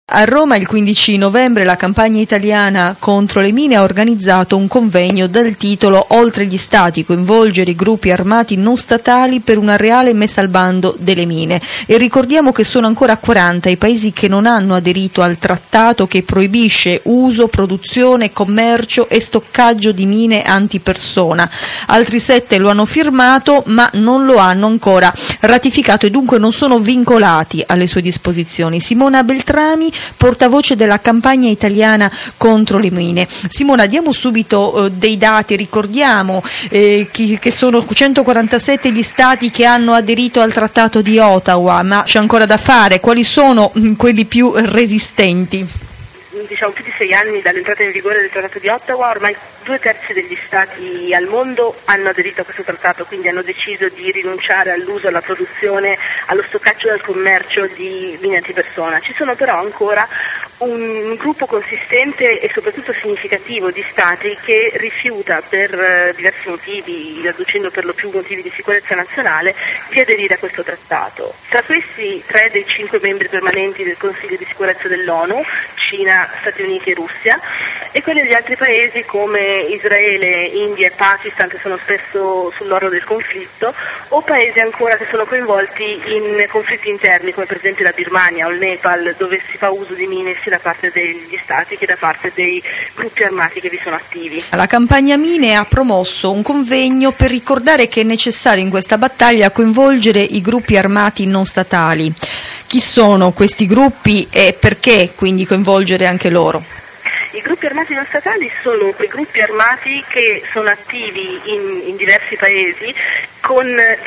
A Roma il 15 novembre la campagna italiana contro le mine ha organizzato un convegno dal titolo "Oltre gli Stati, coinvolgere i gruppi armati non statali per una reale messa al bando delle mine". E ricordiamo che sono ancora 40 i paesi che non hanno aderito al trattato che proibisce uso, produzione, commercio e stoccaggio di mine antipersona. Altri 7 lo hanno firmato ma non lo hanno ancora ratificato e dunque non sono vincolati alle sue disposizioni. Simona Beltrami, portavoce della campagna italiana contro le mine. Simona, diamo subito dei dati, ricordiamo che sono 147 gli stati che hanno aderito al trattato di Ottawa, ma c'è ancora da fare. Quali sono quelli più resistenti? Più di 6 anni dall'entrata in vigore del Trattato di Ottawa, ormai 2/3 degli Stati al mondo hanno aderito a questo trattato, quindi hanno deciso di rinunciare all'uso, alla produzione, allo stoccaggio e al commercio di mine antipersona. Ci sono però ancora un gruppo consistente e soprattutto significativo di Stati che rifiuta per diversi motivi, adducendo per lo più motivi di sicurezza nazionale, di aderire a questo trattato. Tra questi 3 dei 5 membri permanenti del Consiglio di sicurezza dell'ONU, Cina, Stati Uniti e Russia, e quelli degli altri paesi come Israele, India e Pakistan, che sono spesso sull'orlo del conflitto, o paesi ancora che sono coinvolti in conflitti interni come per esempio la Birmania o il Nepal, dove si fa uso di mine sia da parte degli stati che da parte dei gruppi armati che vi sono attivi. La campagna mine ha promosso un convegno per ricordare che è necessario in questa battaglia coinvolgere i gruppi armati non statali. Chi sono questi gruppi e perché quindi coinvolgere anche loro? I gruppi armati non statali sono quei gruppi armati che sono attivi in diversi paesi con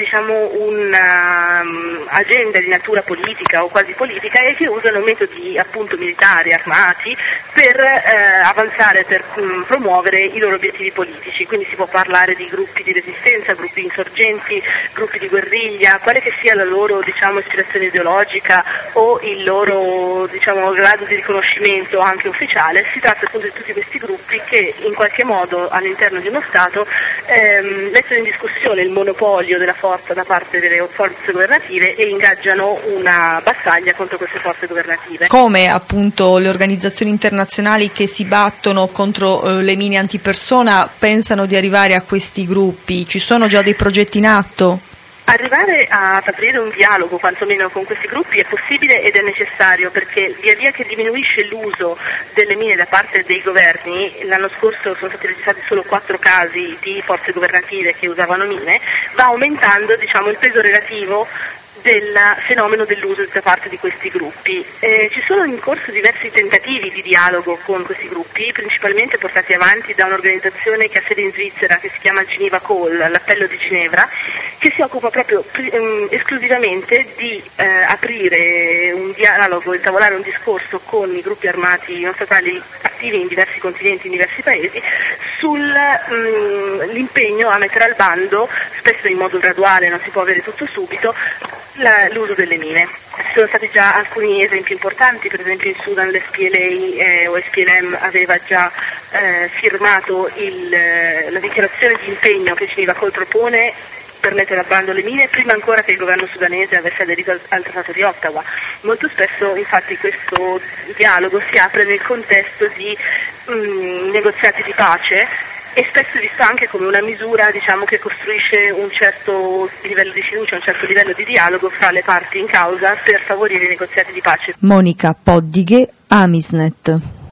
un'agenda di natura politica o quasi politica e che usano metodi appunto militari, armati, per avanzare, per promuovere i loro obiettivi politici. Quindi si può parlare di gruppi di resistenza, gruppi insorgenti, gruppi di guerriglia, quale che sia la loro ispirazione ideologica o il loro grado di riconoscimento anche ufficiale. Si tratta appunto di tutti questi gruppi che in qualche modo all'interno di uno Stato mettono in discussione il monopolio della forza da parte delle forze governative e ingaggiano una battaglia contro queste forze governative. Come appunto le organizzazioni internazionali che si battono contro le mine antipersona pensano di arrivare a questi gruppi? Ci sono già dei progetti in atto? Arrivare ad aprire un dialogo quantomeno con questi gruppi è possibile ed è necessario, perché via via che diminuisce l'uso delle mine da parte dei governi, l'anno scorso sono stati registrati solo 4 casi di forze governative che usavano mine, va aumentando il peso relativo del fenomeno dell'uso da parte di questi gruppi. Ci sono in corso diversi tentativi di dialogo con questi gruppi, principalmente portati avanti da un'organizzazione che ha sede in Svizzera che si chiama Geneva Call, l'appello di Ginevra, che si occupa proprio esclusivamente di aprire un dialogo, intavolare un discorso con i gruppi armati non statali attivi in diversi continenti, in diversi paesi, sull'impegno a mettere al bando, spesso in modo graduale, non si può avere tutto subito, l'uso delle mine. Ci sono stati già alcuni esempi importanti, per esempio in Sudan l'SPLA o SPLM aveva già firmato la dichiarazione di impegno che Geneva Call propone per mettere al bando le mine prima ancora che il governo sudanese avesse aderito al Trattato di Ottawa. Molto spesso infatti questo dialogo si apre nel contesto di negoziati di pace e spesso è visto anche come una misura che costruisce un certo livello di fiducia, un certo livello di dialogo fra le parti in causa per favorire i negoziati di pace. Monica Poddighe, Amisnet.